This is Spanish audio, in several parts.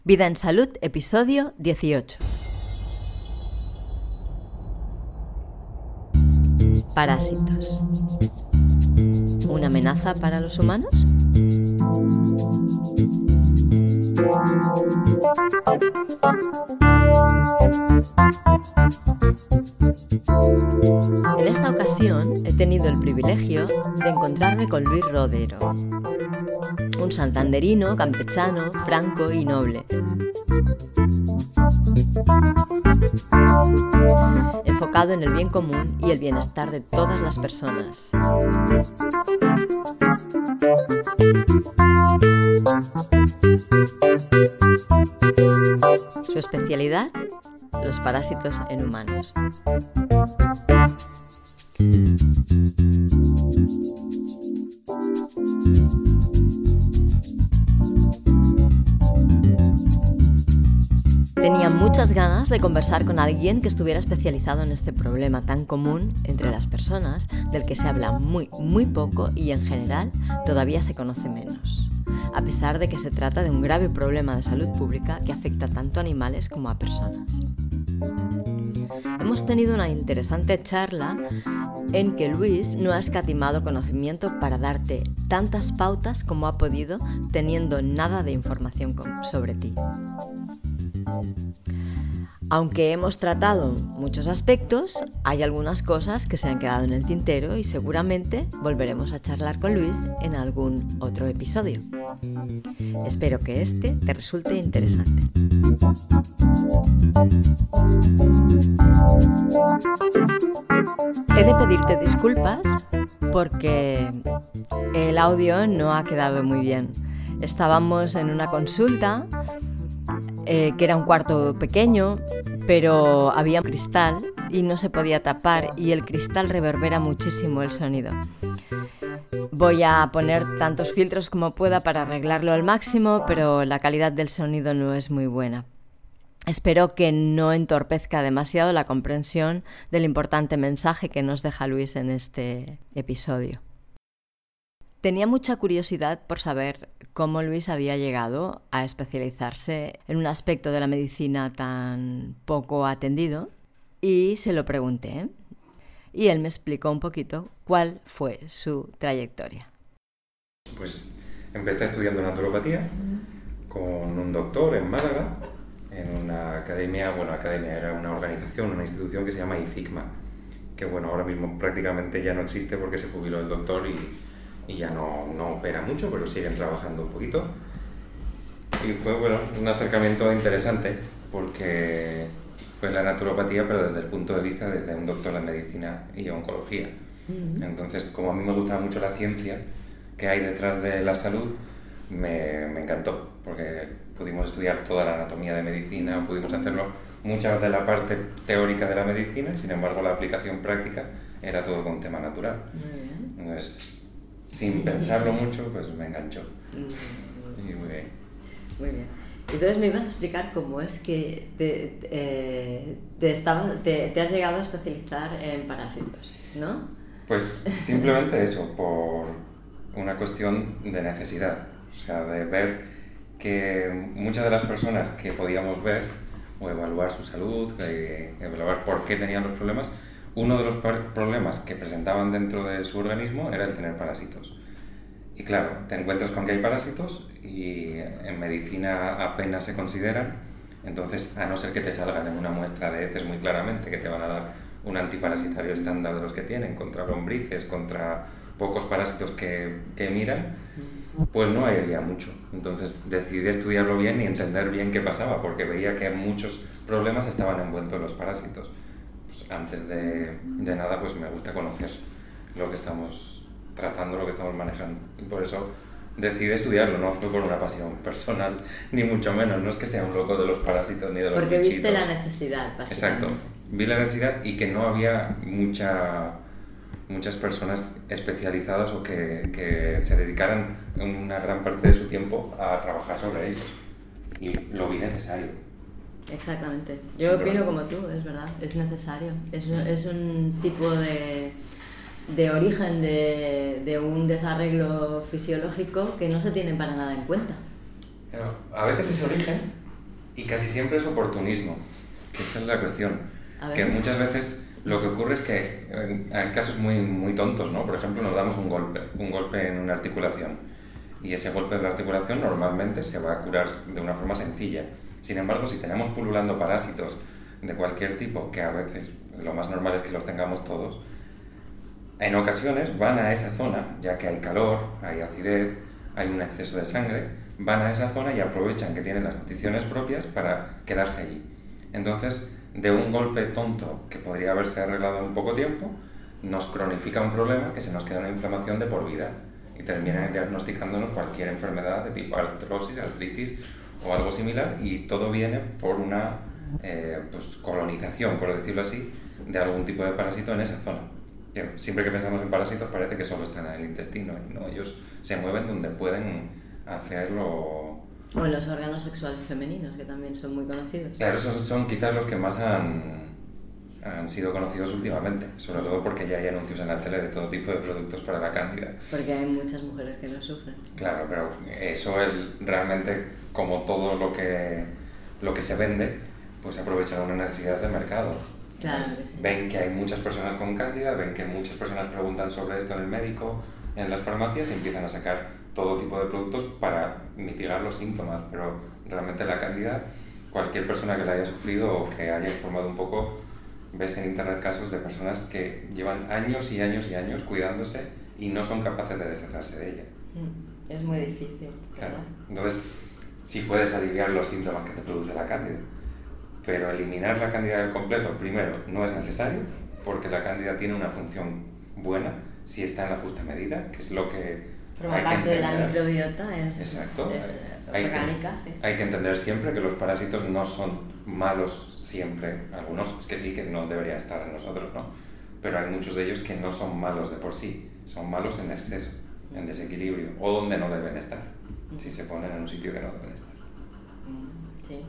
Vida en Salud, episodio 18. Parásitos. ¿Una amenaza para los humanos? En esta ocasión he tenido el privilegio de encontrarme con Luis Rodero, un santanderino, campechano, franco y noble. Enfocado en el bien común y el bienestar de todas las personas. Su especialidad, los parásitos en humanos. Tenía muchas ganas de conversar con alguien que estuviera especializado en este problema tan común entre las personas, del que se habla muy poco y en general todavía se conoce menos, a pesar de que se trata de un grave problema de salud pública que afecta tanto a animales como a personas. Hemos tenido una interesante charla en que Luis no ha escatimado conocimiento para darte tantas pautas como ha podido, teniendo nada de información sobre ti. Aunque hemos tratado muchos aspectos, hay algunas cosas que se han quedado en el tintero y seguramente volveremos a charlar con Luis en algún otro episodio. Espero que este te resulte interesante. He de pedirte disculpas porque el audio no ha quedado muy bien. Estábamos en una consulta que era un cuarto pequeño, pero había cristal y no se podía tapar y el cristal reverbera muchísimo el sonido. Voy a poner tantos filtros como pueda para arreglarlo al máximo, pero la calidad del sonido no es muy buena. Espero que no entorpezca demasiado la comprensión del importante mensaje que nos deja Luis en este episodio. Tenía mucha curiosidad por saber cómo Luis había llegado a especializarse en un aspecto de la medicina tan poco atendido y se lo pregunté. Y él me explicó un poquito cuál fue su trayectoria. Pues empecé estudiando naturopatía con un doctor en Málaga, en una academia, era una organización, una institución que se llama ICICMA, que ahora mismo prácticamente ya no existe porque se jubiló el doctor y ya no opera mucho, pero siguen trabajando un poquito. Y fue un acercamiento interesante porque fue la naturopatía, pero desde el punto de vista desde un doctor en medicina y oncología. Entonces, como a mí me gustaba mucho la ciencia que hay detrás de la salud, me encantó, porque pudimos estudiar toda la anatomía de medicina, pudimos hacerlo mucha de la parte teórica de la medicina, sin embargo la aplicación práctica era todo con tema natural. Entonces, sin pensarlo mucho, pues me enganchó. Y muy bien. Muy bien. Entonces me ibas a explicar cómo es que te has llegado a especializar en parásitos, ¿no? Pues simplemente eso, por una cuestión de necesidad. O sea, de ver que muchas de las personas que podíamos ver o evaluar su salud, evaluar por qué tenían los problemas, uno de los problemas que presentaban dentro de su organismo era el tener parásitos. Y claro, te encuentras con que hay parásitos y en medicina apenas se consideran, entonces a no ser que te salgan en una muestra de heces muy claramente que te van a dar un antiparasitario estándar de los que tienen, contra lombrices, contra pocos parásitos que miran, pues no había mucho. Entonces decidí estudiarlo bien y entender bien qué pasaba, porque veía que muchos problemas estaban envueltos en los parásitos. Antes de nada, pues me gusta conocer lo que estamos tratando, lo que estamos manejando. Y por eso decidí estudiarlo, no fue por una pasión personal, ni mucho menos. No es que sea un loco de los parásitos ni de los porque bichitos. Viste la necesidad, básicamente. Exacto. Vi la necesidad y que no había muchas personas especializadas o que se dedicaran una gran parte de su tiempo a trabajar sobre ellos. Y lo vi necesario. Exactamente. Yo opino como tú, es verdad, es necesario. Es un tipo de origen de un desarreglo fisiológico que no se tiene para nada en cuenta. A veces ese origen Y casi siempre es oportunismo, que esa es la cuestión. Que muchas veces lo que ocurre es que hay casos muy, muy tontos, ¿no? Por ejemplo, nos damos un golpe en una articulación, y ese golpe de la articulación normalmente se va a curar de una forma sencilla. Sin embargo, si tenemos pululando parásitos de cualquier tipo, que a veces lo más normal es que los tengamos todos, en ocasiones van a esa zona, ya que hay calor, hay acidez, hay un exceso de sangre, van a esa zona y aprovechan que tienen las condiciones propias para quedarse allí. Entonces, de un golpe tonto que podría haberse arreglado en poco tiempo, nos cronifica un problema que se nos queda una inflamación de por vida y terminan diagnosticándonos cualquier enfermedad de tipo artrosis, artritis o algo similar, y todo viene por una pues colonización, por decirlo así, de algún tipo de parásito en esa zona. Siempre que pensamos en parásitos parece que solo están en el intestino, y no, ellos se mueven donde pueden hacerlo. O en los órganos sexuales femeninos, que también son muy conocidos. Claro, esos son quizás los que más han sido conocidos últimamente, sobre todo porque ya hay anuncios en la tele de todo tipo de productos para la cándida. Porque hay muchas mujeres que lo sufren. Claro, pero eso es realmente como todo lo que se vende, pues aprovecha una necesidad de mercado. Claro Pues, que sí. ven que hay muchas personas con cándida, ven que muchas personas preguntan sobre esto en el médico, en las farmacias, y empiezan a sacar todo tipo de productos para mitigar los síntomas, pero realmente la cándida, cualquier persona que la haya sufrido o que haya informado un poco, ves en internet casos de personas que llevan años y años y años cuidándose y no son capaces de deshacerse de ella. Es muy difícil. Claro. Entonces, sí puedes aliviar los síntomas que te produce la cándida, pero eliminar la cándida del completo, primero, no es necesario, porque la cándida tiene una función buena si está en la justa medida, que es lo que Forma hay que parte de la entender. microbiota, es orgánica, sí. Hay que entender siempre que los parásitos no son malos siempre, algunos que sí, que no deberían estar en nosotros, ¿no? Pero hay muchos de ellos que no son malos de por sí, son malos en exceso, en desequilibrio, o donde no deben estar, si se ponen en un sitio que no deben estar. Sí.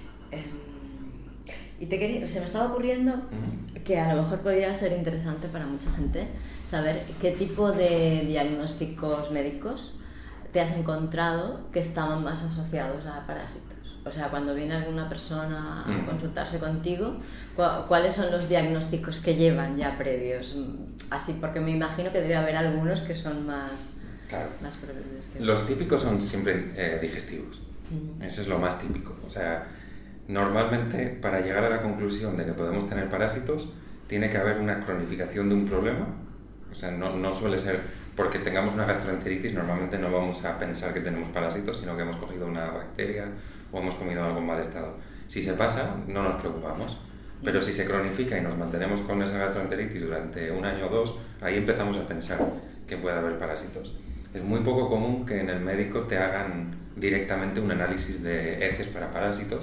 Y se me estaba ocurriendo que a lo mejor podría ser interesante para mucha gente saber qué tipo de diagnósticos médicos te has encontrado que estaban más asociados a parásitos. O sea, cuando viene alguna persona a consultarse contigo, ¿cuáles son los diagnósticos que llevan ya previos? Así, porque me imagino que debe haber algunos que son más probables. Los típicos son siempre digestivos. Eso es lo más típico. O sea, normalmente para llegar a la conclusión de que podemos tener parásitos, tiene que haber una cronificación de un problema. O sea, no suele ser porque tengamos una gastroenteritis, normalmente no vamos a pensar que tenemos parásitos, sino que hemos cogido una bacteria o hemos comido algo en mal estado. Si se pasa, no nos preocupamos. Pero si se cronifica y nos mantenemos con esa gastroenteritis durante un año o dos, ahí empezamos a pensar que puede haber parásitos. Es muy poco común que en el médico te hagan directamente un análisis de heces para parásitos,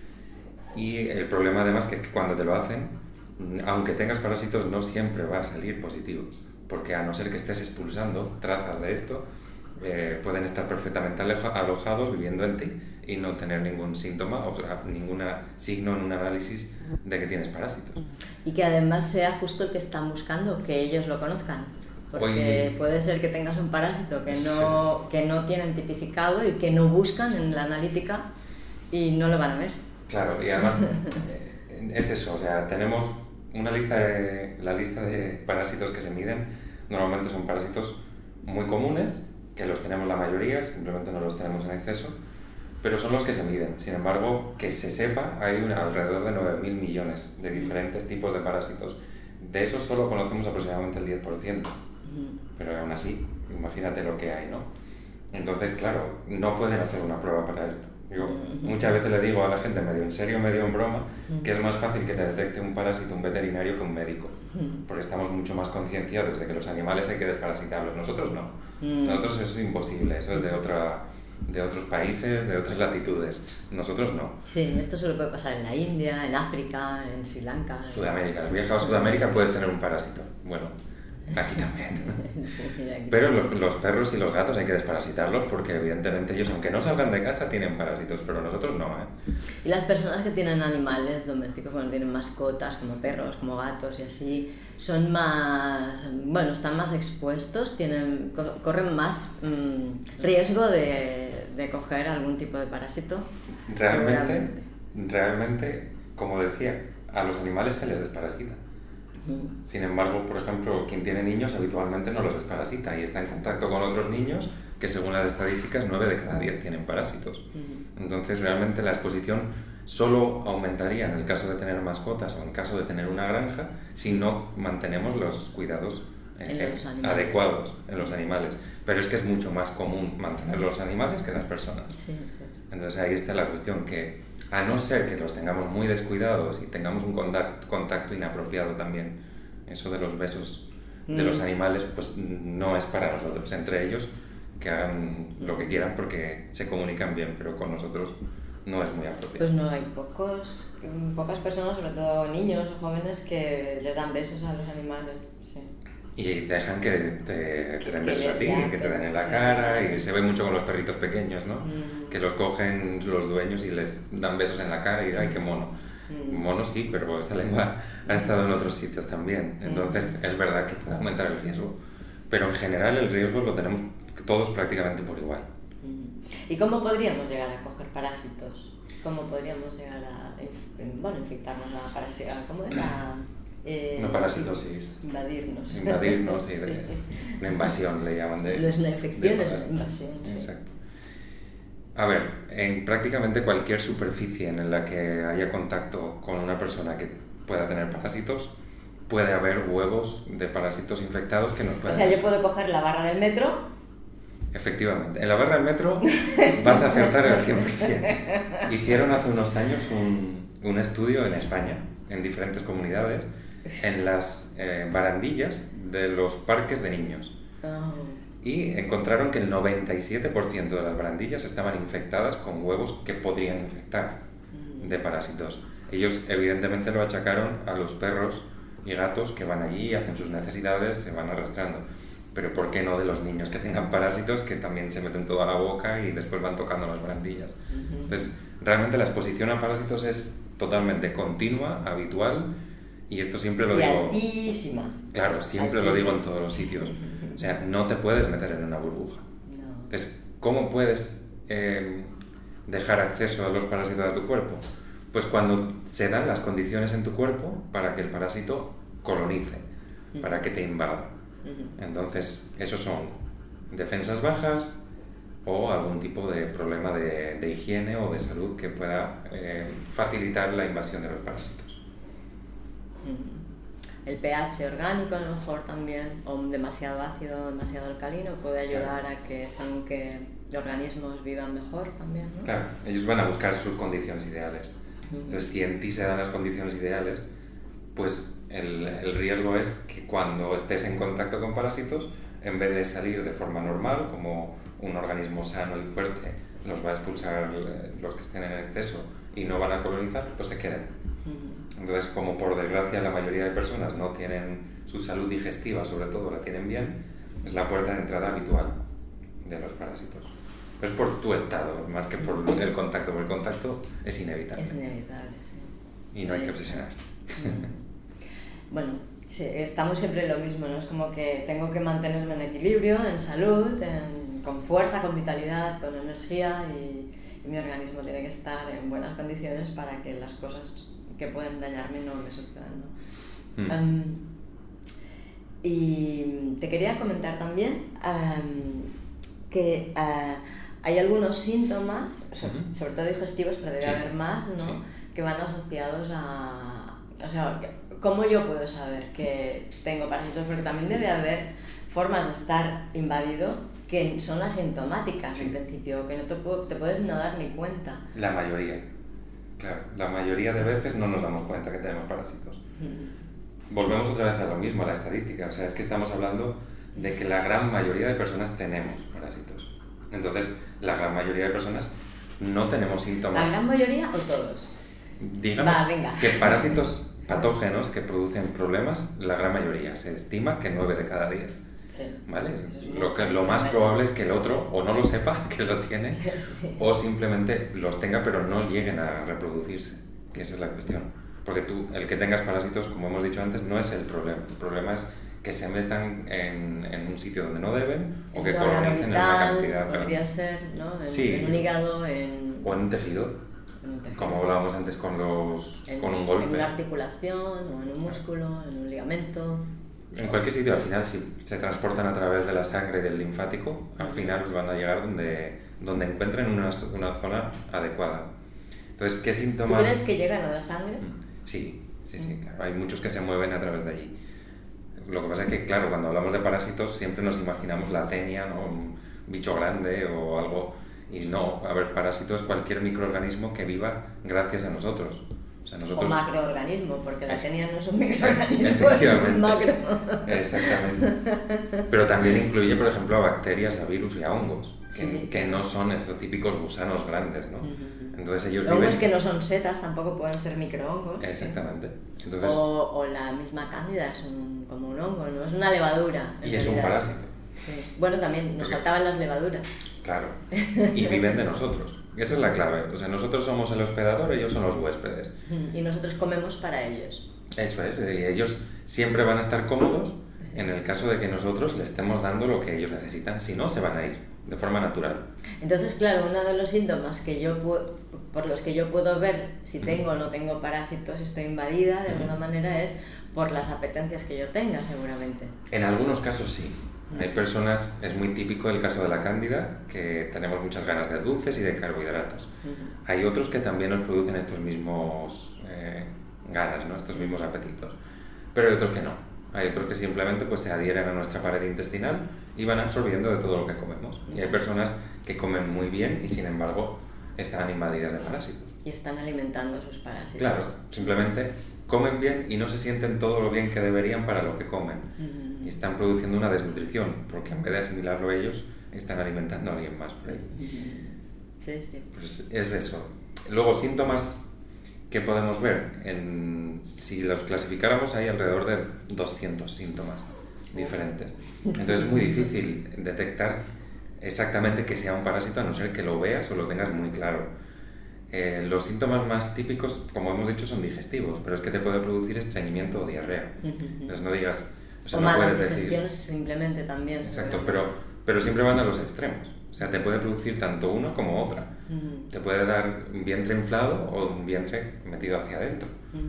y el problema además es que cuando te lo hacen, aunque tengas parásitos, no siempre va a salir positivo, porque a no ser que estés expulsando trazas de esto, pueden estar perfectamente alojados viviendo en ti y no tener ningún síntoma, o sea, ningún signo en un análisis de que tienes parásitos. Y que además sea justo el que están buscando, que ellos lo conozcan. Porque puede ser que tengas un parásito que no tienen tipificado y que no buscan en la analítica y no lo van a ver. Claro, y además es eso, o sea, tenemos la lista de parásitos que se miden, normalmente son parásitos muy comunes, que los tenemos la mayoría, simplemente no los tenemos en exceso, pero son los que se miden. Sin embargo, que se sepa, hay alrededor de 9.000 millones de diferentes tipos de parásitos. De esos solo conocemos aproximadamente el 10%, pero aún así, imagínate lo que hay, ¿no? Entonces, claro, no pueden hacer una prueba para esto. Yo muchas veces le digo a la gente, medio en serio, medio en broma, que es más fácil que te detecte un parásito un veterinario que un médico, porque estamos mucho más concienciados de que los animales hay que desparasitarlos, nosotros no. Nosotros eso es imposible, eso es de otros países, de otras latitudes, nosotros no. Sí, esto solo puede pasar en la India, en África, en Sri Lanka. Sudamérica, has viajado a Sudamérica, puedes tener un parásito, bueno, aquí también. Sí, aquí. Pero los perros y los gatos hay que desparasitarlos porque evidentemente ellos, aunque no salgan de casa, tienen parásitos, pero nosotros no, ¿eh? Y las personas que tienen animales domésticos, bueno, tienen mascotas como perros, como gatos y así, son más, bueno, están más expuestos, corren más riesgo de coger algún tipo de parásito. Realmente realmente, como decía, a los animales se les desparasita. Sin embargo, por ejemplo, quien tiene niños habitualmente no los desparasita y está en contacto con otros niños que, según las estadísticas, 9 de cada 10 tienen parásitos. Entonces, realmente la exposición solo aumentaría en el caso de tener mascotas o en caso de tener una granja si no mantenemos los cuidados adecuados en los animales. Pero es que es mucho más común mantener los animales que las personas. Sí. Entonces ahí está la cuestión, que a no ser que los tengamos muy descuidados y tengamos un contacto inapropiado también, eso de los besos de los animales, pues no es para nosotros. Entre ellos, que hagan lo que quieran porque se comunican bien, pero con nosotros no es muy apropiado. Pues no, hay pocas personas, sobre todo niños o jóvenes, que les dan besos a los animales. Sí. Y dejan que te den besos a ti, que te den en la cara, y se ve mucho con los perritos pequeños, ¿no? Que los cogen los dueños y les dan besos en la cara y ¡ay, qué mono! Mono sí, pero esa lengua ha estado en otros sitios también. Entonces es verdad que puede aumentar el riesgo, pero en general el riesgo lo tenemos todos prácticamente por igual. ¿Y cómo podríamos llegar a coger parásitos? ¿Cómo podríamos llegar a infectarnos a parásitos? ¿Cómo era? Una parasitosis. Invadirnos. Invadirnos y de una invasión le llaman de... No es una infección, es una invasión. Sí. Exacto. A ver, en prácticamente cualquier superficie en la que haya contacto con una persona que pueda tener parásitos, puede haber huevos de parásitos infectados que nos pueden... O sea, yo puedo coger la barra del metro. Efectivamente, en la barra del metro vas a acertar al 100%. Hicieron hace unos años un estudio en España, en diferentes comunidades, en las barandillas de los parques de niños. Y encontraron que el 97% de las barandillas estaban infectadas con huevos que podrían infectar de parásitos. Ellos evidentemente lo achacaron a los perros y gatos que van allí, hacen sus necesidades, se van arrastrando. Pero ¿por qué no de los niños que tengan parásitos, que también se meten todo a la boca y después van tocando las barandillas? Entonces, realmente la exposición a parásitos es totalmente continua, habitual, y esto siempre lo digo... altísima. Claro, siempre lo digo en todos los sitios. O sea, no te puedes meter en una burbuja. No. Entonces, ¿cómo puedes dejar acceso a los parásitos a tu cuerpo? Pues cuando se dan las condiciones en tu cuerpo para que el parásito colonice, para que te invada. Entonces, esos son defensas bajas o algún tipo de problema de higiene o de salud que pueda facilitar la invasión de los parásitos. El pH orgánico a lo mejor también, o demasiado ácido o demasiado alcalino, puede ayudar a que según que organismos vivan mejor también, ¿no? Claro, ellos van a buscar sus condiciones ideales. Entonces, si en ti se dan las condiciones ideales, pues el riesgo es que cuando estés en contacto con parásitos, en vez de salir de forma normal, como un organismo sano y fuerte los va a expulsar los que estén en exceso y no van a colonizar, pues se queden. Entonces, como por desgracia la mayoría de personas no tienen su salud digestiva, sobre todo la tienen bien, es la puerta de entrada habitual de los parásitos. Pues por tu estado, más que por el contacto, porque el contacto es inevitable. Es inevitable, sí. Y no hay que obsesionarse. Bueno, sí, estamos siempre en lo mismo, ¿no? Es como que tengo que mantenerme en equilibrio, en salud, con fuerza, con vitalidad, con energía, y mi organismo tiene que estar en buenas condiciones para que las cosas que pueden dañarme no me sucedan, ¿no? Y te quería comentar también que hay algunos síntomas, sobre todo digestivos, pero debe haber más, ¿no? Que van asociados a... O sea, ¿cómo yo puedo saber que tengo parásitos? Porque también debe haber formas de estar invadido que son asintomáticas en principio, que no te puedes no dar ni cuenta. La mayoría, claro, la mayoría de veces no nos damos cuenta que tenemos parásitos. Volvemos otra vez a lo mismo, a la estadística, o sea, es que estamos hablando de que la gran mayoría de personas tenemos parásitos. Entonces, la gran mayoría de personas no tenemos síntomas. ¿La gran mayoría o todos? Digamos que parásitos patógenos que producen problemas, la gran mayoría. Se estima que 9 de cada 10. Sí. ¿Vale? Lo más probable es que el otro o no lo sepa que lo tiene, o simplemente los tenga pero no lleguen a reproducirse, que esa es la cuestión. Porque tú, el que tengas parásitos, como hemos dicho antes, no es el problema es que se metan en un sitio donde no deben o que colonicen en una cantidad. Podría ser, ¿no? En un hígado, o en un tejido. con un tejido. Como hablábamos antes con un golpe. En una articulación o en un músculo, en un ligamento. En cualquier sitio, al final, si se transportan a través de la sangre y del linfático, al final van a llegar donde encuentren una zona adecuada. Entonces, ¿qué síntomas? ¿Tú crees que llegan a la sangre? Sí, claro. Hay muchos que se mueven a través de allí. Lo que pasa es que, claro, cuando hablamos de parásitos siempre nos imaginamos la tenia, ¿no? Un bicho grande o algo, y no. A ver, parásito es cualquier microorganismo que viva gracias a nosotros. O macroorganismo, porque la tenia no es un microorganismo, es un macro. Exactamente. Pero también incluye, por ejemplo, a bacterias, a virus y a hongos, que no son estos típicos gusanos grandes, ¿no? Entonces ellos viven... Hongos que no son setas, tampoco pueden ser microhongos. Exactamente. Entonces... O la misma cándida es como un hongo, ¿no? Es una levadura. Y es un parásito. Sí. Bueno, también nos faltaban las levaduras. Claro. Y viven de nosotros. Esa es la clave. O sea, nosotros somos el hospedador, ellos son los huéspedes. Y nosotros comemos para ellos. Eso es. Y ellos siempre van a estar cómodos en el caso de que nosotros les estemos dando lo que ellos necesitan. Si no, se van a ir de forma natural. Entonces, claro, uno de los síntomas por los que yo puedo ver si tengo o no tengo parásitos, si estoy invadida de alguna manera, es por las apetencias que yo tenga, seguramente. En algunos casos sí. Hay personas, es muy típico el caso de la cándida, que tenemos muchas ganas de dulces y de carbohidratos. Hay otros que también nos producen estos mismos ganas, ¿no? Estos mismos apetitos. Pero hay otros que no. Hay otros que simplemente pues, se adhieren a nuestra pared intestinal y van absorbiendo de todo lo que comemos. Y hay personas que comen muy bien y sin embargo están invadidas de parásitos. Y están alimentando a sus parásitos. Claro, simplemente comen bien y no se sienten todo lo bien que deberían para lo que comen. Y están produciendo una desnutrición, porque en vez de asimilarlo ellos, están alimentando a alguien más por ahí. Sí. Pues es eso. Luego, síntomas que podemos ver, si los clasificáramos hay alrededor de 200 síntomas diferentes. Entonces es muy difícil detectar exactamente que sea un parásito, a no ser que lo veas o lo tengas muy claro. Los síntomas más típicos, como hemos dicho, son digestivos, pero es que te puede producir estreñimiento o diarrea. Entonces no digas... O malas digestiones simplemente también. Exacto, pero siempre van a los extremos. O sea, te puede producir tanto una como otra. Te puede dar un vientre inflado o un vientre metido hacia adentro.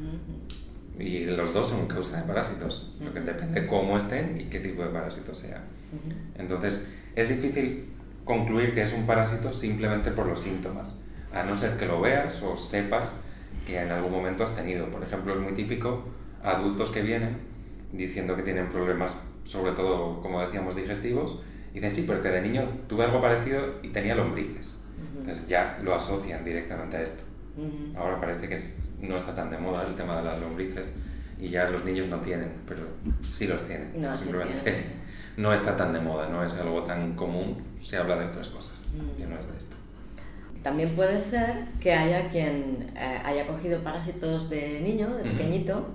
Y los dos son causa de parásitos, lo que depende cómo estén y qué tipo de parásito sea. Entonces, es difícil concluir que es un parásito simplemente por los síntomas, a no ser que lo veas o sepas que en algún momento has tenido. Por ejemplo, es muy típico adultos que vienen diciendo que tienen problemas, sobre todo, como decíamos, digestivos, y dicen, sí, pero que de niño tuve algo parecido y tenía lombrices. Entonces ya lo asocian directamente a esto. Ahora parece que no está tan de moda el tema de las lombrices y ya los niños no tienen, pero sí los tienen. No, simplemente sí tienen, sí. No está tan de moda, no es algo tan común, se habla de otras cosas, que no es de esto. También puede ser que haya quien haya cogido parásitos de niño, de pequeñito,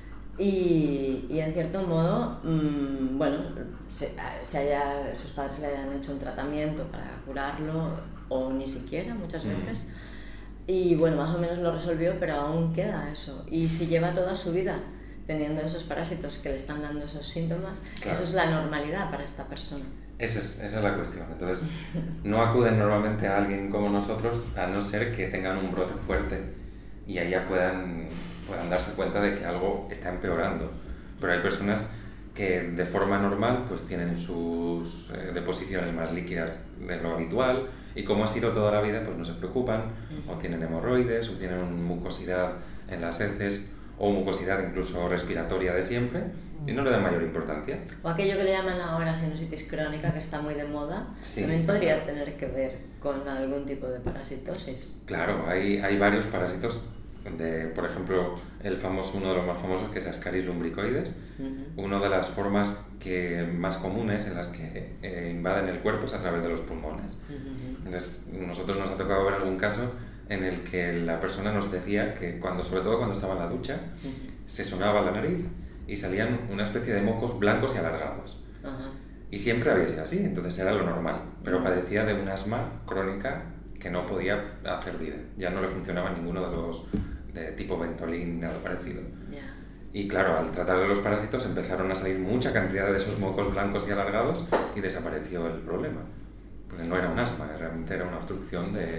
y en cierto modo, bueno, sus padres le hayan hecho un tratamiento para curarlo, o ni siquiera muchas veces, y bueno, más o menos lo resolvió, pero aún queda eso. Y si lleva toda su vida teniendo esos parásitos que le están dando esos síntomas, claro, eso es la normalidad para esta persona. Esa es la cuestión. Entonces, no acuden normalmente a alguien como nosotros, a no ser que tengan un brote fuerte y ahí ya puedan darse cuenta de que algo está empeorando. Pero hay personas que de forma normal pues tienen sus deposiciones más líquidas de lo habitual y como ha sido toda la vida pues no se preocupan, o tienen hemorroides, o tienen mucosidad en las heces, o mucosidad incluso respiratoria de siempre, y no le dan mayor importancia. O aquello que le llaman ahora sinusitis crónica, que está muy de moda, sí, también podría tener que ver con algún tipo de parasitosis. Claro, hay varios parásitos, por ejemplo, uno de los más famosos, que es Ascaris lumbricoides. Una de las formas más comunes en las que invaden el cuerpo es a través de los pulmones. Entonces, nosotros nos ha tocado ver algún caso en el que la persona nos decía que sobre todo cuando estaba en la ducha, se sonaba la nariz y salían una especie de mocos blancos y alargados. Y siempre había sido así, entonces era lo normal, pero padecía de un asma crónica que no podía hacer vida. Ya no le funcionaba ninguno de los de tipo Ventolin, nada parecido. Y claro, al tratar de los parásitos empezaron a salir mucha cantidad de esos mocos blancos y alargados y desapareció el problema. Porque no era un asma, realmente era una obstrucción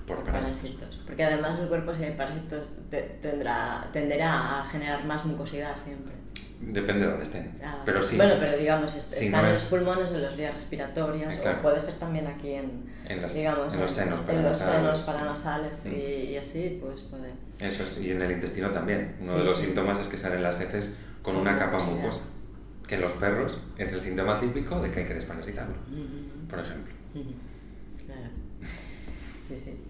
por parásitos. Porque además el cuerpo, si hay parásitos, tenderá a generar más mucosidad siempre. Depende de dónde estén. Pero sí. Bueno, pero digamos, están en los pulmones, en las vías respiratorias, claro. O puede ser también aquí en los senos paranasales y así, pues puede. Eso es, y en el intestino también. Uno de los síntomas es que salen las heces con una capa mucosa, que en los perros es el síntoma típico de que hay que desparasitarlo, por ejemplo. Claro. Sí.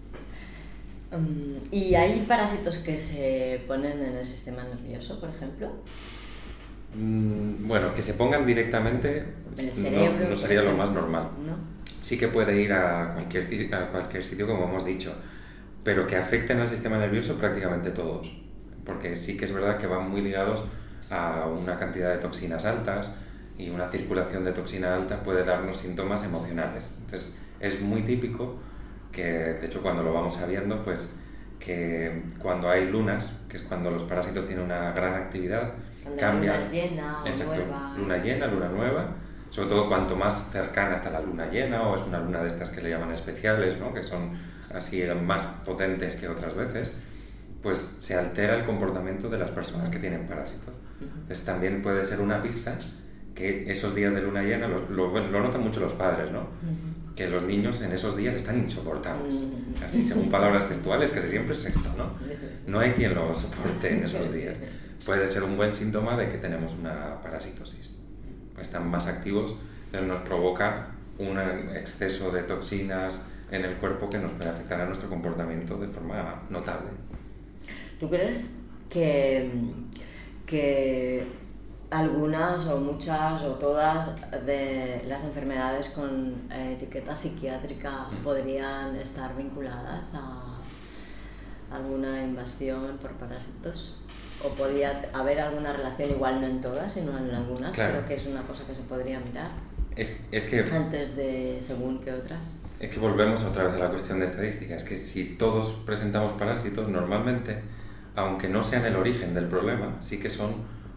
¿Y hay parásitos que se ponen en el sistema nervioso, por ejemplo? Bueno, que se pongan directamente en el cerebro, no sería lo más normal. ¿No? Sí que puede ir a cualquier sitio, como hemos dicho, pero que afecten al sistema nervioso prácticamente todos, porque sí que es verdad que van muy ligados a una cantidad de toxinas altas, y una circulación de toxina alta puede darnos síntomas emocionales. Entonces es muy típico que, de hecho, cuando lo vamos sabiendo, pues que cuando hay lunas, que es cuando los parásitos tienen una gran actividad, cambia. Luna llena o nueva. Luna llena, luna nueva, sobre todo cuanto más cercana está la luna llena, o es una luna de estas que le llaman especiales, ¿no? Que son así más potentes que otras veces, pues se altera el comportamiento de las personas que tienen parásitos. Pues también puede ser una pista que esos días de luna llena lo notan mucho los padres, ¿no? Que los niños en esos días están insoportables. Así, según palabras textuales, casi siempre es esto, ¿no? No hay quien lo soporte en esos días. Puede ser un buen síntoma de que tenemos una parasitosis. Están más activos, pero nos provoca un exceso de toxinas en el cuerpo que nos puede afectar a nuestro comportamiento de forma notable. ¿Tú crees que algunas o muchas o todas de las enfermedades con etiqueta psiquiátrica podrían estar vinculadas a alguna invasión por parásitos? ¿O podría haber alguna relación, igual no en todas, sino en algunas, claro, pero que es una cosa que se podría mirar es que, antes de según que otras? Es que volvemos otra vez a la cuestión de estadística. Es que si todos presentamos parásitos, normalmente, aunque no sean el origen del problema, sí que son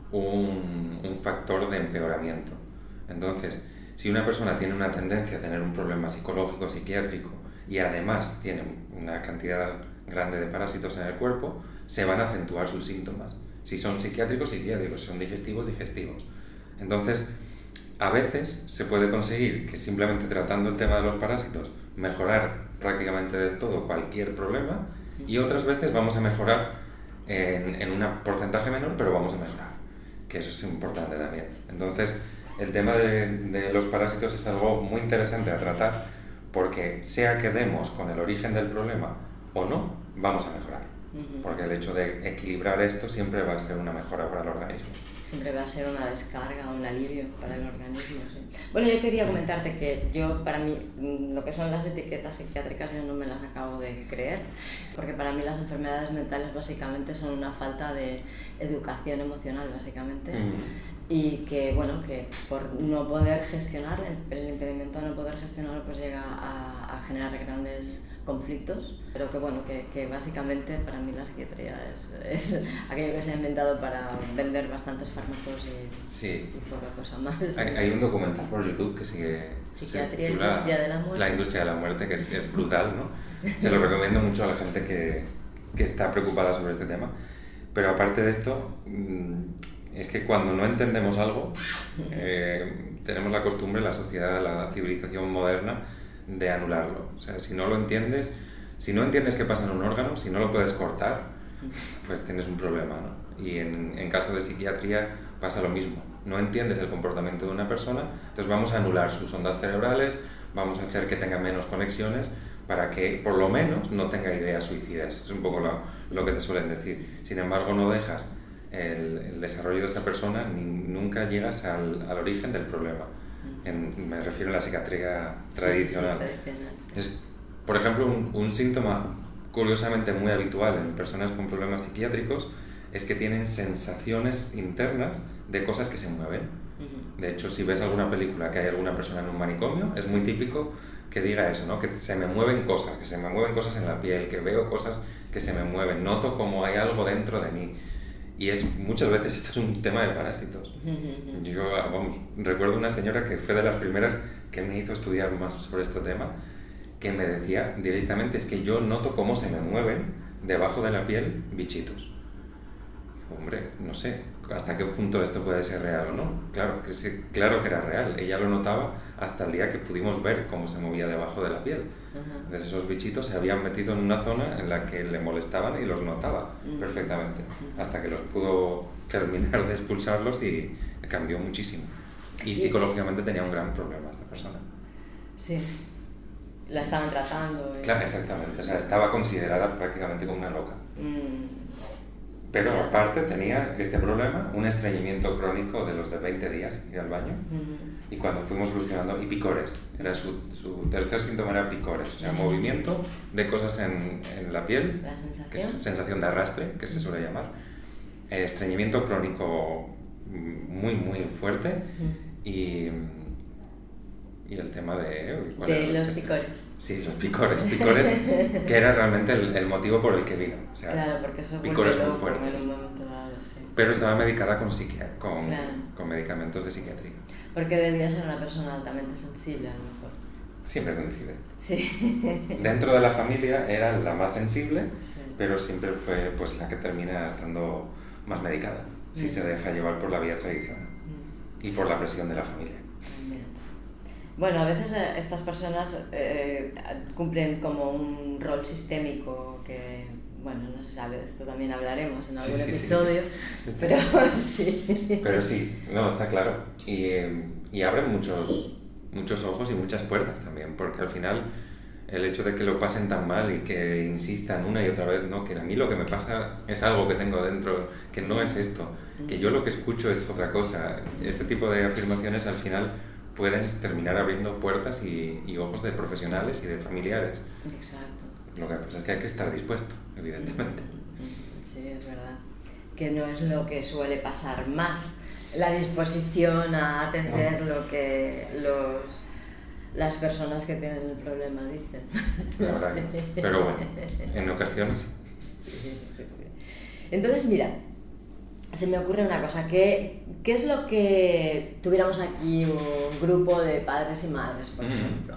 un factor de empeoramiento. Entonces, si una persona tiene una tendencia a tener un problema psicológico, psiquiátrico, y además tiene una cantidad grande de parásitos en el cuerpo, se van a acentuar sus síntomas. Si son psiquiátricos, psiquiátricos, si son digestivos, digestivos. Entonces, a veces se puede conseguir que simplemente tratando el tema de los parásitos mejorar prácticamente del todo cualquier problema, y otras veces vamos a mejorar en un porcentaje menor, pero vamos a mejorar, que eso es importante también. Entonces, el tema de los parásitos es algo muy interesante a tratar, porque sea que demos con el origen del problema o no, vamos a mejorar. Porque el hecho de equilibrar esto siempre va a ser una mejora para el organismo. Siempre va a ser una descarga, un alivio para el organismo, sí. Bueno, yo quería comentarte que para mí, lo que son las etiquetas psiquiátricas yo no me las acabo de creer, porque para mí las enfermedades mentales básicamente son una falta de educación emocional, básicamente, y que, bueno, que por no poder gestionar, el impedimento de no poder gestionarlo, pues llega a generar grandes conflictos, pero que bueno, que básicamente para mí la psiquiatría es aquello que se ha inventado para vender bastantes fármacos y poca cosa más. Hay un documental por YouTube que Psiquiatría, Industria de la Muerte. La Industria de la Muerte, que es brutal, ¿no? Se lo recomiendo mucho a la gente que está preocupada sobre este tema. Pero aparte de esto, es que cuando no entendemos algo, tenemos la costumbre, la sociedad, la civilización moderna, de anularlo. O sea, si no lo entiendes, si no entiendes qué pasa en un órgano, si no lo puedes cortar, pues tienes un problema, ¿no? Y en caso de psiquiatría pasa lo mismo. No entiendes el comportamiento de una persona, entonces vamos a anular sus ondas cerebrales, vamos a hacer que tenga menos conexiones para que por lo menos no tenga ideas suicidas. Es un poco lo que te suelen decir. Sin embargo, no dejas el desarrollo de esa persona ni nunca llegas al origen del problema. Me refiero a la psiquiatría tradicional. Es, por ejemplo, un síntoma curiosamente muy habitual en personas con problemas psiquiátricos es que tienen sensaciones internas de cosas que se mueven. De hecho, si ves alguna película que hay alguna persona en un manicomio, es muy típico que diga eso, ¿no? Que se me mueven cosas, que se me mueven cosas en la piel, que veo cosas que se me mueven, noto como hay algo dentro de mí. Y muchas veces esto es un tema de parásitos. Yo recuerdo una señora que fue de las primeras que me hizo estudiar más sobre este tema, que me decía directamente, es que yo noto cómo se me mueven debajo de la piel bichitos. Digo, hombre, no sé hasta qué punto esto puede ser real o no. Claro que sí, claro que era real. Ella lo notaba hasta el día que pudimos ver cómo se movía debajo de la piel. Entonces esos bichitos se habían metido en una zona en la que le molestaban y los notaba perfectamente, hasta que los pudo terminar de expulsarlos y cambió muchísimo. Y psicológicamente tenía un gran problema esta persona. Sí, la estaban tratando. Claro, exactamente. O sea, estaba considerada prácticamente como una loca. Pero aparte tenía este problema, un estreñimiento crónico de los de 20 días, ir al baño. Y cuando fuimos evolucionando, y picores. Era su tercer síntoma era picores. O sea, movimiento de cosas en la piel, ¿La sensación? que es sensación de arrastre, que se suele llamar. Estreñimiento crónico muy, muy fuerte. Y el tema de... los picores. Sí, los picores, que era realmente el motivo por el que vino. O sea, claro, porque eso picores muy loco fuertes. en un momento dado, sí. Pero estaba medicada con medicamentos de psiquiatría. Porque debía ser una persona altamente sensible, a lo mejor. Siempre coincide. Sí. Dentro de la familia era la más sensible, sí. pero siempre fue pues, la que termina estando más medicada, si se deja llevar por la vía tradicional y por la presión de la familia. Bueno, a veces estas personas cumplen como un rol sistémico que, bueno, no se sabe, de esto también hablaremos en algún episodio, sí. Pero sí. Pero sí, no, está claro. Y abren muchos ojos y muchas puertas también, porque al final el hecho de que lo pasen tan mal y que insistan una y otra vez, ¿no? Que a mí lo que me pasa es algo que tengo dentro, que no es esto, que yo lo que escucho es otra cosa. Este tipo de afirmaciones al final pueden terminar abriendo puertas y ojos de profesionales y de familiares. Exacto. Lo que pasa es que hay que estar dispuesto, evidentemente. Sí, es verdad. Que no es lo que suele pasar más, la disposición a atender lo que las personas que tienen el problema dicen. La verdad, sí. Pero bueno, en ocasiones. Sí. Entonces, mira, se me ocurre una cosa, ¿qué es lo que tuviéramos aquí un grupo de padres y madres, por ejemplo,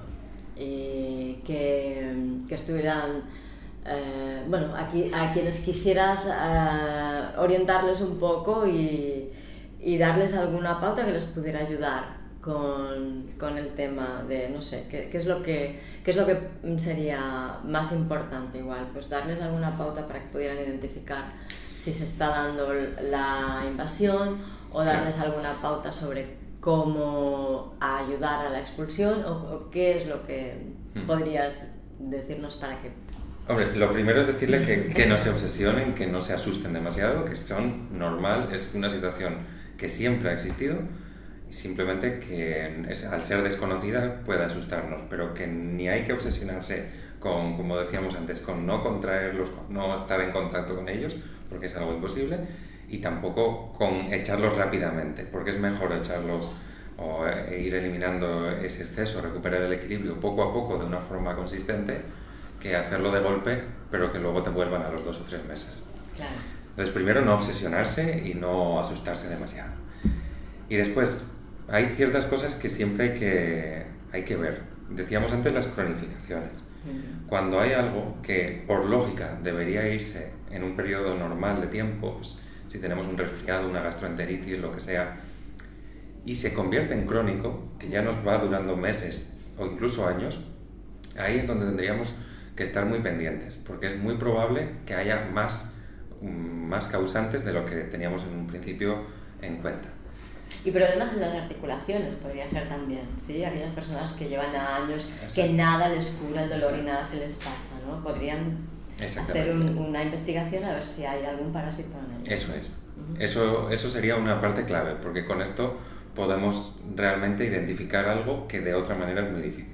y que estuvieran, bueno, aquí, a quienes quisieras orientarles un poco y darles alguna pauta que les pudiera ayudar con el tema de, no sé, qué es lo que sería más importante igual, pues darles alguna pauta para que pudieran identificar si se está dando la invasión o darles alguna pauta sobre cómo ayudar a la expulsión o qué es lo que podrías decirnos para que... Hombre, lo primero es decirle que no se obsesionen, que no se asusten demasiado, que son normal, es una situación que siempre ha existido y simplemente que al ser desconocida puede asustarnos, pero que ni hay que obsesionarse con, como decíamos antes, con no contraerlos, no estar en contacto con ellos, porque es algo imposible, y tampoco con echarlos rápidamente, porque es mejor echarlos o ir eliminando ese exceso, recuperar el equilibrio poco a poco de una forma consistente, que hacerlo de golpe, pero que luego te vuelvan a los 2 o 3 meses. Claro. Entonces, primero no obsesionarse y no asustarse demasiado. Y después, hay ciertas cosas que siempre hay que ver. Decíamos antes las cronificaciones. Cuando hay algo que por lógica debería irse en un periodo normal de tiempo, pues, si tenemos un resfriado, una gastroenteritis, lo que sea, y se convierte en crónico, que ya nos va durando meses o incluso años, ahí es donde tendríamos que estar muy pendientes, porque es muy probable que haya más causantes de lo que teníamos en un principio en cuenta. Y problemas en las articulaciones podría ser también, ¿sí? Aquellas personas que llevan años que nada les cura el dolor y nada se les pasa, ¿no? Podrían hacer una investigación a ver si hay algún parásito en ellos. Eso es. Eso sería una parte clave, porque con esto podemos realmente identificar algo que de otra manera es muy difícil.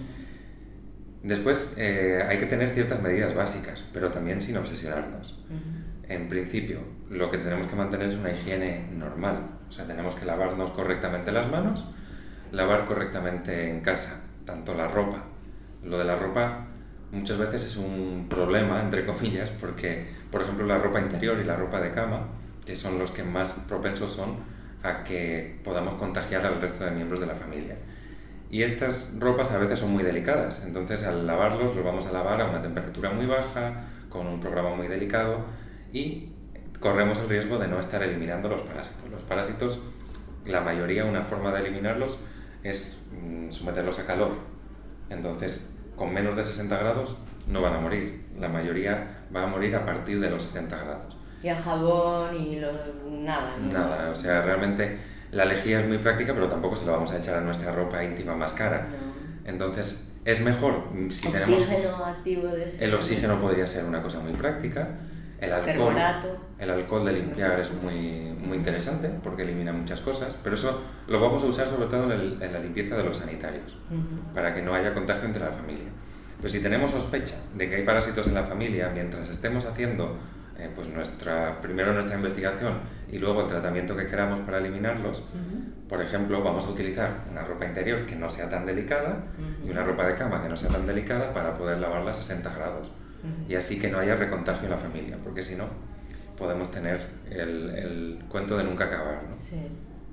Después hay que tener ciertas medidas básicas, pero también sin obsesionarnos. En principio, lo que tenemos que mantener es una higiene normal. O sea, tenemos que lavarnos correctamente las manos, lavar correctamente en casa, tanto la ropa. Lo de la ropa muchas veces es un problema, entre comillas, porque, por ejemplo, la ropa interior y la ropa de cama, que son los que más propensos son a que podamos contagiar al resto de miembros de la familia. Y estas ropas a veces son muy delicadas, entonces al lavarlos los vamos a lavar a una temperatura muy baja, con un programa muy delicado, y corremos el riesgo de no estar eliminando los parásitos. Los parásitos, la mayoría, una forma de eliminarlos es someterlos a calor. Entonces, con menos de 60 grados no van a morir. La mayoría va a morir a partir de los 60 grados. Y el jabón y nada, ¿no? Nada, o sea, realmente la lejía es muy práctica, pero tampoco se la vamos a echar a nuestra ropa íntima más cara. No. Entonces, es mejor si oxígeno activo de ese. El oxígeno podría ser una cosa muy práctica. Perborato. El alcohol de limpiar es muy, muy interesante porque elimina muchas cosas, pero eso lo vamos a usar sobre todo en la limpieza de los sanitarios, para que no haya contagio entre la familia. Pues si tenemos sospecha de que hay parásitos en la familia, mientras estemos haciendo pues primero nuestra investigación y luego el tratamiento que queramos para eliminarlos, por ejemplo, vamos a utilizar una ropa interior que no sea tan delicada y una ropa de cama que no sea tan delicada para poder lavarla a 60 grados. Y así que no haya recontagio en la familia, porque si no, podemos tener el cuento de nunca acabar, ¿no? Sí.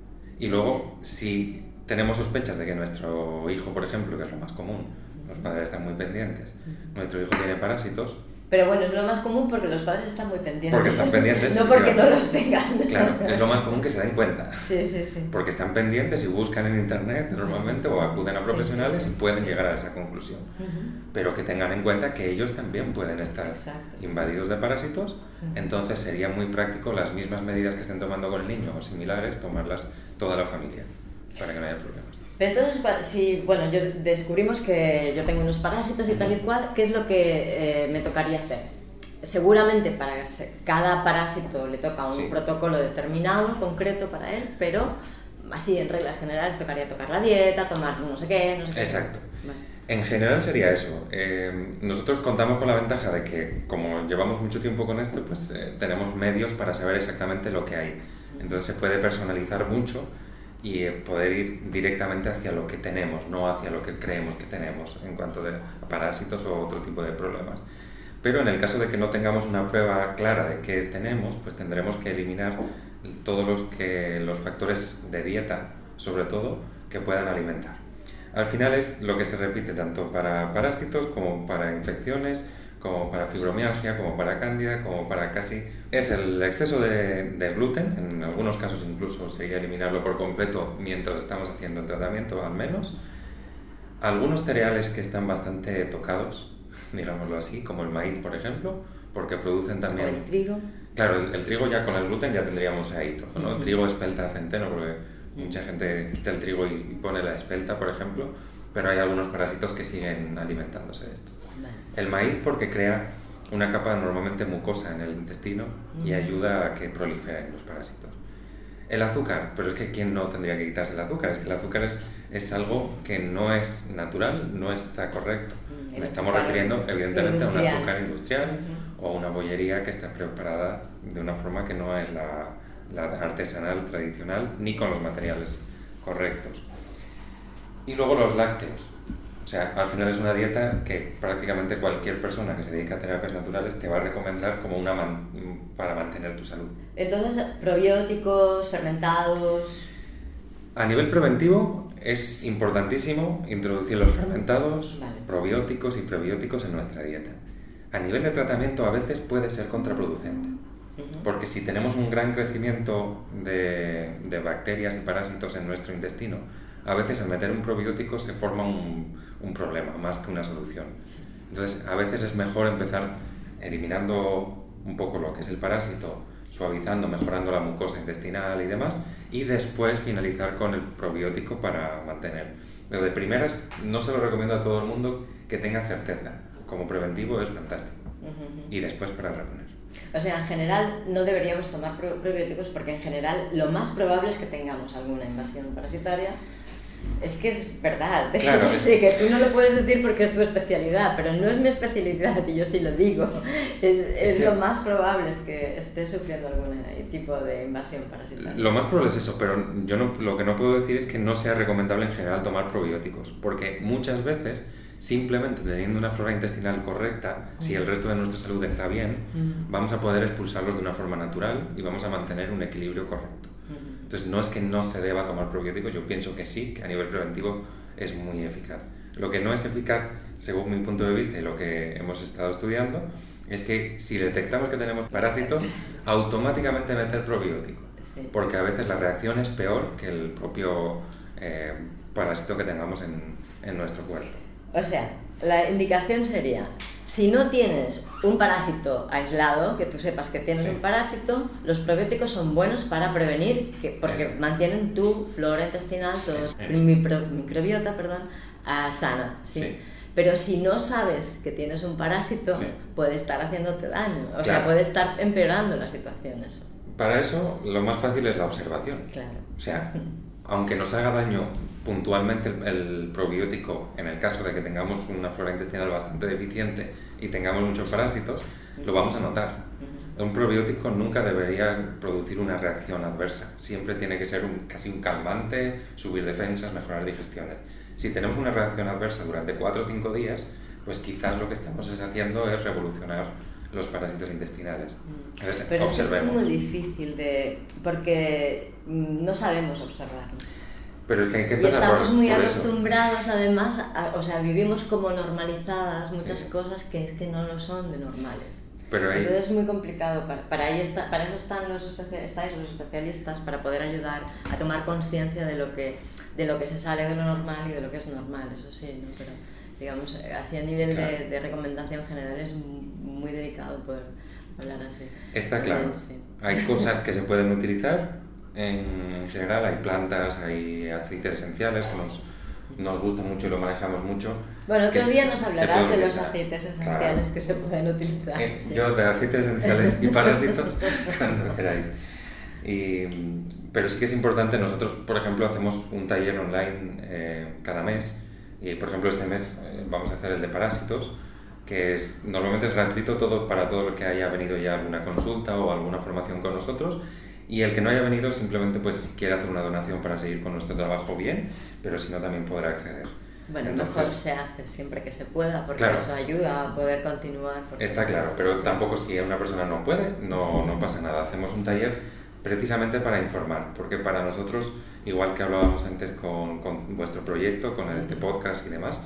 Y luego, si tenemos sospechas de que nuestro hijo, por ejemplo, que es lo más común, los padres están muy pendientes, nuestro hijo tiene parásitos. Pero bueno, es lo más común porque los padres están muy pendientes. Porque están pendientes. No porque no los tengan. Claro, es lo más común que se den cuenta. Sí, sí, sí. Porque están pendientes y buscan en internet normalmente o acuden a profesionales y pueden llegar a esa conclusión. Pero que tengan en cuenta que ellos también pueden estar invadidos de parásitos. Entonces sería muy práctico las mismas medidas que estén tomando con el niño o similares, tomarlas toda la familia para que no haya problemas. Pero entonces, si yo descubrimos que yo tengo unos parásitos y tal y cual, ¿qué es lo que me tocaría hacer? Seguramente para cada parásito le toca un protocolo determinado, concreto para él, pero así en reglas generales tocaría tocar la dieta, tomar no sé qué. Exacto. Vale. En general sería eso. Nosotros contamos con la ventaja de que, como llevamos mucho tiempo con esto, pues tenemos medios para saber exactamente lo que hay. Entonces se puede personalizar mucho y poder ir directamente hacia lo que tenemos, no hacia lo que creemos que tenemos en cuanto a parásitos o otro tipo de problemas. Pero en el caso de que no tengamos una prueba clara de qué tenemos, pues tendremos que eliminar todos los factores de dieta, sobre todo, que puedan alimentar. Al final es lo que se repite tanto para parásitos como para infecciones, como para fibromialgia, como para cándida, como para casi... Es el exceso de gluten, en algunos casos incluso sería eliminarlo por completo mientras estamos haciendo el tratamiento, al menos. Algunos cereales que están bastante tocados, digámoslo así, como el maíz, por ejemplo, porque producen también... ¿O el trigo? Claro, el trigo ya con el gluten ya tendríamos ahí todo, ¿no? El trigo, espelta, centeno, porque mucha gente quita el trigo y pone la espelta, por ejemplo, pero hay algunos parásitos que siguen alimentándose de esto. El maíz porque crea una capa normalmente mucosa en el intestino y ayuda a que proliferen los parásitos. El azúcar, pero es que ¿quién no tendría que quitarse el azúcar? Es que el azúcar es algo que no es natural, no está correcto. Me estamos refiriendo evidentemente a un azúcar industrial o una bollería que está preparada de una forma que no es la artesanal tradicional ni con los materiales correctos. Y luego los lácteos. O sea, al final es una dieta que prácticamente cualquier persona que se dedica a terapias naturales te va a recomendar como para mantener tu salud. Entonces, probióticos, fermentados... A nivel preventivo es importantísimo introducir los fermentados, probióticos y prebióticos en nuestra dieta. A nivel de tratamiento a veces puede ser contraproducente, porque si tenemos un gran crecimiento de bacterias y parásitos en nuestro intestino, a veces al meter un probiótico se forma un problema más que una solución. Entonces a veces es mejor empezar eliminando un poco lo que es el parásito, suavizando, mejorando la mucosa intestinal y demás, y después finalizar con el probiótico para mantener. Pero de primeras no se lo recomiendo a todo el mundo que tenga certeza. Como preventivo es fantástico. Y después para reponer. O sea, en general no deberíamos tomar probióticos porque en general lo más probable es que tengamos alguna invasión parasitaria. Es que es verdad, claro, yo sé que tú no lo puedes decir porque es tu especialidad, pero no es mi especialidad y yo sí lo digo. Es lo más probable es que estés sufriendo algún tipo de invasión parasitaria. Lo más probable es eso, pero lo que no puedo decir es que no sea recomendable en general tomar probióticos, porque muchas veces simplemente teniendo una flora intestinal correcta, si el resto de nuestra salud está bien, vamos a poder expulsarlos de una forma natural y vamos a mantener un equilibrio correcto. Entonces no es que no se deba tomar probióticos, yo pienso que sí, que a nivel preventivo es muy eficaz. Lo que no es eficaz, según mi punto de vista y lo que hemos estado estudiando, es que si detectamos que tenemos parásitos, automáticamente meter probiótico. Sí. Porque a veces la reacción es peor que el propio parásito que tengamos en nuestro cuerpo. O sea, la indicación sería, si no tienes un parásito aislado, que tú sepas que tienes un parásito, los probióticos son buenos para prevenir, porque mantienen tu flora intestinal, microbiota, sana. ¿Sí? Pero si no sabes que tienes un parásito, puede estar haciéndote daño, o sea, puede estar empeorando la situación eso. Para eso, lo más fácil es la observación. Claro. O sea, aunque nos haga daño puntualmente el probiótico, en el caso de que tengamos una flora intestinal bastante deficiente y tengamos muchos parásitos, lo vamos a notar. Un probiótico nunca debería producir una reacción adversa. Siempre tiene que ser casi un calmante, subir defensas, mejorar digestiones. Si tenemos una reacción adversa durante 4 o 5 días, pues quizás lo que estamos haciendo es revolucionar los parásitos intestinales. Entonces, pero observemos. Esto es muy difícil porque no sabemos observarlo. Pero es que hay que y estamos muy por acostumbrados eso. Además, o sea, vivimos como normalizadas muchas cosas que es que no lo son de normales. Pero entonces es muy complicado, para eso están los especialistas, para poder ayudar a tomar conciencia de lo que se sale de lo normal y de lo que es normal, eso sí, ¿no? Pero digamos, así a nivel de recomendación general es muy delicado poder hablar así. Está claro, hay cosas que se pueden utilizar, en general hay plantas, hay aceites esenciales que nos gusta mucho y lo manejamos mucho. Bueno, otro día nos hablarás de los aceites esenciales que se pueden utilizar. Yo de aceites esenciales y parásitos cuando queráis. Pero sí que es importante, nosotros por ejemplo hacemos un taller online cada mes y por ejemplo este mes vamos a hacer el de parásitos, que normalmente es gratuito para todo el que haya venido ya a alguna consulta o alguna formación con nosotros. Y el que no haya venido simplemente pues quiere hacer una donación para seguir con nuestro trabajo bien, pero si no también podrá acceder. Bueno, mejor se hace siempre que se pueda, porque eso ayuda a poder continuar. Está claro, pero tampoco si una persona no puede, no pasa nada. Hacemos un taller precisamente para informar, porque para nosotros, igual que hablábamos antes con vuestro proyecto, con este podcast y demás,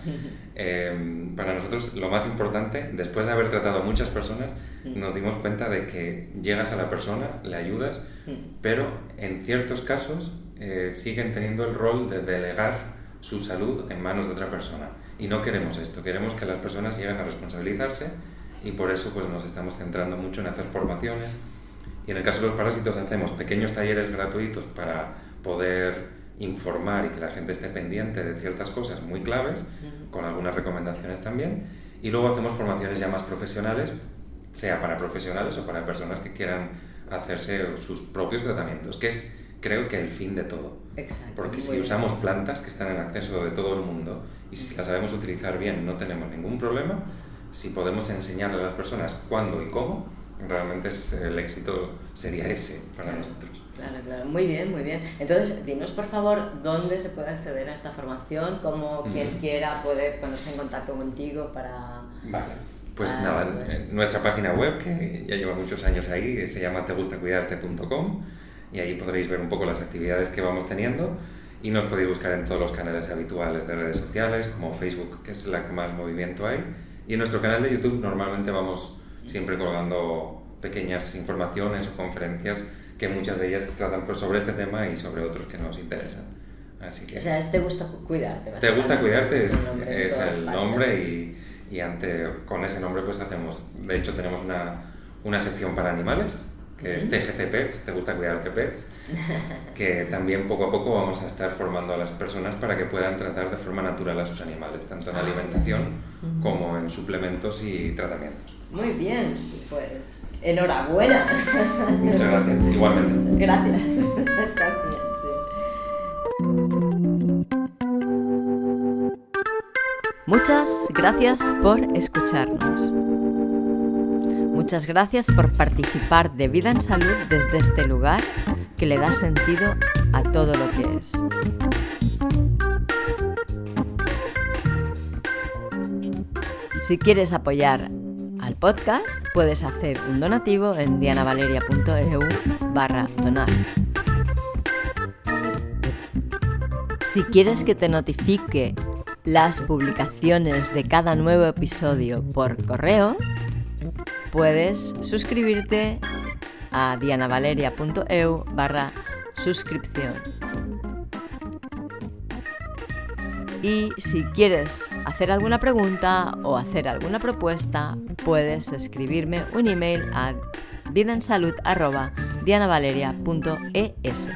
para nosotros lo más importante, después de haber tratado a muchas personas, nos dimos cuenta de que llegas a la persona, le ayudas, pero en ciertos casos siguen teniendo el rol de delegar su salud en manos de otra persona. Y no queremos esto, queremos que las personas lleguen a responsabilizarse y por eso pues, nos estamos centrando mucho en hacer formaciones. Y en el caso de los parásitos hacemos pequeños talleres gratuitos para poder informar y que la gente esté pendiente de ciertas cosas muy claves, con algunas recomendaciones también. Y luego hacemos formaciones ya más profesionales, sea para profesionales o para personas que quieran hacerse sus propios tratamientos, que es, creo que, el fin de todo. Exacto. Porque si usamos plantas que están en acceso de todo el mundo y si las sabemos utilizar bien no tenemos ningún problema, si podemos enseñarle a las personas cuándo y cómo, realmente el éxito sería ese para nosotros. Claro, muy bien. Entonces, dinos por favor dónde se puede acceder a esta formación, cómo quien quiera puede ponerse en contacto contigo para... Vale, pues nada, nuestra página web, que ya lleva muchos años ahí, se llama tegustacuidarte.com y ahí podréis ver un poco las actividades que vamos teniendo y nos podéis buscar en todos los canales habituales de redes sociales, como Facebook, que es la que más movimiento hay, y en nuestro canal de YouTube normalmente vamos siempre colgando pequeñas informaciones o conferencias que muchas de ellas tratan sobre este tema y sobre otros que nos interesan. Así que, o sea, Te Gusta Cuidarte. Te Gusta Cuidarte es el nombre y con ese nombre pues hacemos, de hecho tenemos una sección para animales, que es TGC Pets, Te Gusta Cuidarte Pets, que también poco a poco vamos a estar formando a las personas para que puedan tratar de forma natural a sus animales, tanto en alimentación como en suplementos y tratamientos. Muy bien, pues enhorabuena. Muchas gracias, igualmente. Gracias, también, sí. Muchas gracias por escucharnos. Muchas gracias por participar de Vida en Salud desde este lugar que le da sentido a todo lo que es. Si quieres apoyar al podcast, puedes hacer un donativo en dianavaleria.eu/donar. Si quieres que te notifique las publicaciones de cada nuevo episodio por correo, puedes suscribirte a dianavaleria.eu/suscripción. Y si quieres hacer alguna pregunta o hacer alguna propuesta, puedes escribirme un email a vidaensalud@dianavaleria.es.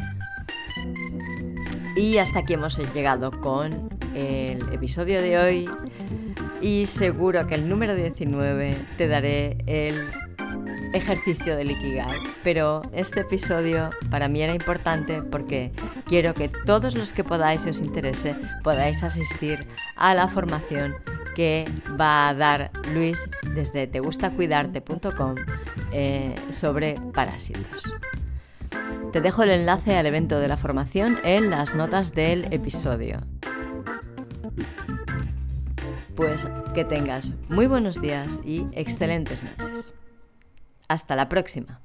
Y hasta aquí hemos llegado con el episodio de hoy, y seguro que el número 19 te daré el ejercicio del Ikigai, pero este episodio para mí era importante porque quiero que todos los que podáis y os interese podáis asistir a la formación que va a dar Luis desde tegustacuidarte.com sobre parásitos. Te dejo el enlace al evento de la formación en las notas del episodio. Pues que tengas muy buenos días y excelentes noches. Hasta la próxima.